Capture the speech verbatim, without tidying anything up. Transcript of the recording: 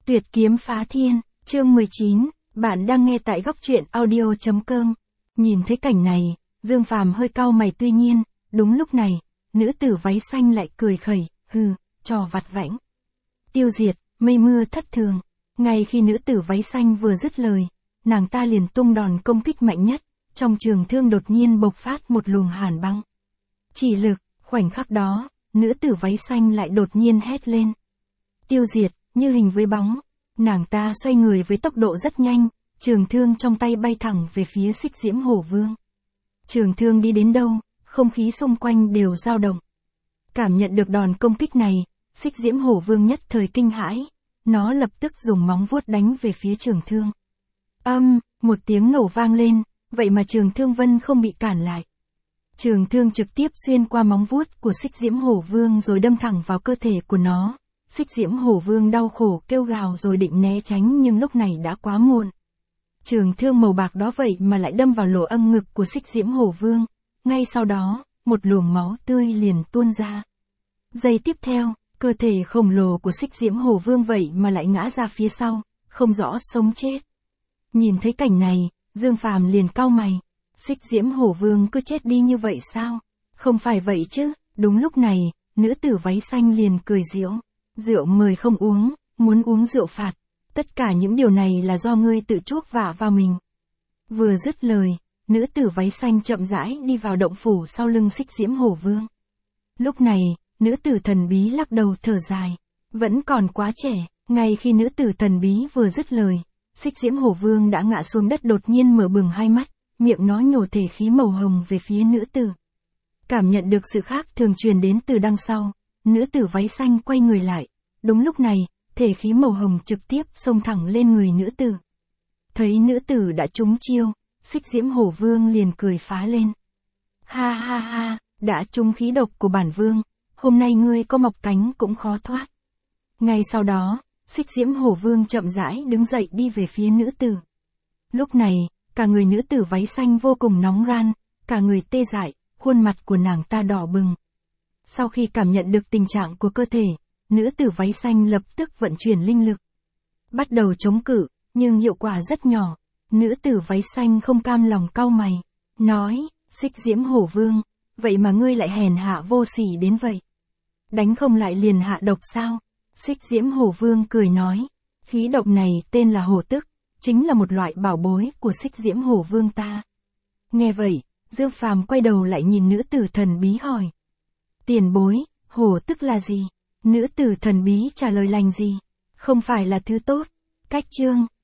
Tuyệt kiếm phá thiên, chương mười chín, bạn đang nghe tại góc truyện audio.com. Nhìn thấy cảnh này, Dương Phàm hơi cau mày, tuy nhiên, đúng lúc này, nữ tử váy xanh lại cười khẩy, hừ, trò vặt vãnh. Tiêu diệt, mây mưa thất thường. Ngay khi nữ tử váy xanh vừa dứt lời, nàng ta liền tung đòn công kích mạnh nhất, trong trường thương đột nhiên bộc phát một luồng hàn băng. Chỉ lực, khoảnh khắc đó, nữ tử váy xanh lại đột nhiên hét lên. Tiêu diệt, như hình với bóng, nàng ta xoay người với tốc độ rất nhanh, trường thương trong tay bay thẳng về phía Xích Diễm Hổ Vương. Trường thương đi đến đâu, không khí xung quanh đều dao động. Cảm nhận được đòn công kích này, Xích Diễm Hổ Vương nhất thời kinh hãi, nó lập tức dùng móng vuốt đánh về phía trường thương. Âm, một tiếng nổ vang lên, vậy mà trường thương vân không bị cản lại. Trường thương trực tiếp xuyên qua móng vuốt của Xích Diễm Hổ Vương rồi đâm thẳng vào cơ thể của nó. Xích Diễm Hổ Vương đau khổ kêu gào rồi định né tránh, nhưng lúc này đã quá muộn. Trường thương màu bạc đó vậy mà lại đâm vào lỗ âm ngực của Xích Diễm Hổ Vương. Ngay sau đó, một luồng máu tươi liền tuôn ra. Giây tiếp theo, cơ thể khổng lồ của Xích Diễm Hổ Vương vậy mà lại ngã ra phía sau, không rõ sống chết. Nhìn thấy cảnh này, Dương Phàm liền cau mày. Xích Diễm Hổ Vương cứ chết đi như vậy sao? Không phải vậy chứ. Đúng lúc này, nữ tử váy xanh liền cười giễu. Rượu mời không uống, muốn uống rượu phạt. Tất cả những điều này là do ngươi tự chuốc vả vào mình. Vừa dứt lời, nữ tử váy xanh chậm rãi đi vào động phủ sau lưng Xích Diễm Hổ Vương. Lúc này, nữ tử thần bí lắc đầu thở dài. Vẫn còn quá trẻ. Ngay khi nữ tử thần bí vừa dứt lời, Xích Diễm Hổ Vương đã ngã xuống đất, đột nhiên mở bừng hai mắt, miệng nó nhổ thể khí màu hồng về phía nữ tử. Cảm nhận được sự khác thường truyền đến từ đằng sau, nữ tử váy xanh quay người lại. Đúng lúc này, thể khí màu hồng trực tiếp xông thẳng lên người nữ tử. Thấy nữ tử đã trúng chiêu, Xích Diễm Hổ Vương liền cười phá lên. Ha ha ha, đã trúng khí độc của bản vương, hôm nay ngươi có mọc cánh cũng khó thoát. Ngay sau đó, Xích Diễm Hổ Vương chậm rãi đứng dậy đi về phía nữ tử. Lúc này, cả người nữ tử váy xanh vô cùng nóng ran, cả người tê dại, khuôn mặt của nàng ta đỏ bừng. Sau khi cảm nhận được tình trạng của cơ thể, nữ tử váy xanh lập tức vận chuyển linh lực. Bắt đầu chống cự, nhưng hiệu quả rất nhỏ. Nữ tử váy xanh không cam lòng cau mày. Nói, Xích Diễm Hổ Vương, vậy mà ngươi lại hèn hạ vô sỉ đến vậy. Đánh không lại liền hạ độc sao? Xích Diễm Hổ Vương cười nói, khí độc này tên là hổ tức, chính là một loại bảo bối của Xích Diễm Hổ Vương ta. Nghe vậy, Dương Phàm quay đầu lại nhìn nữ tử thần bí hỏi. Tiền bối, hổ tức là gì? Nữ tử thần bí trả lời lành gì? Không phải là thứ tốt. Cách chương.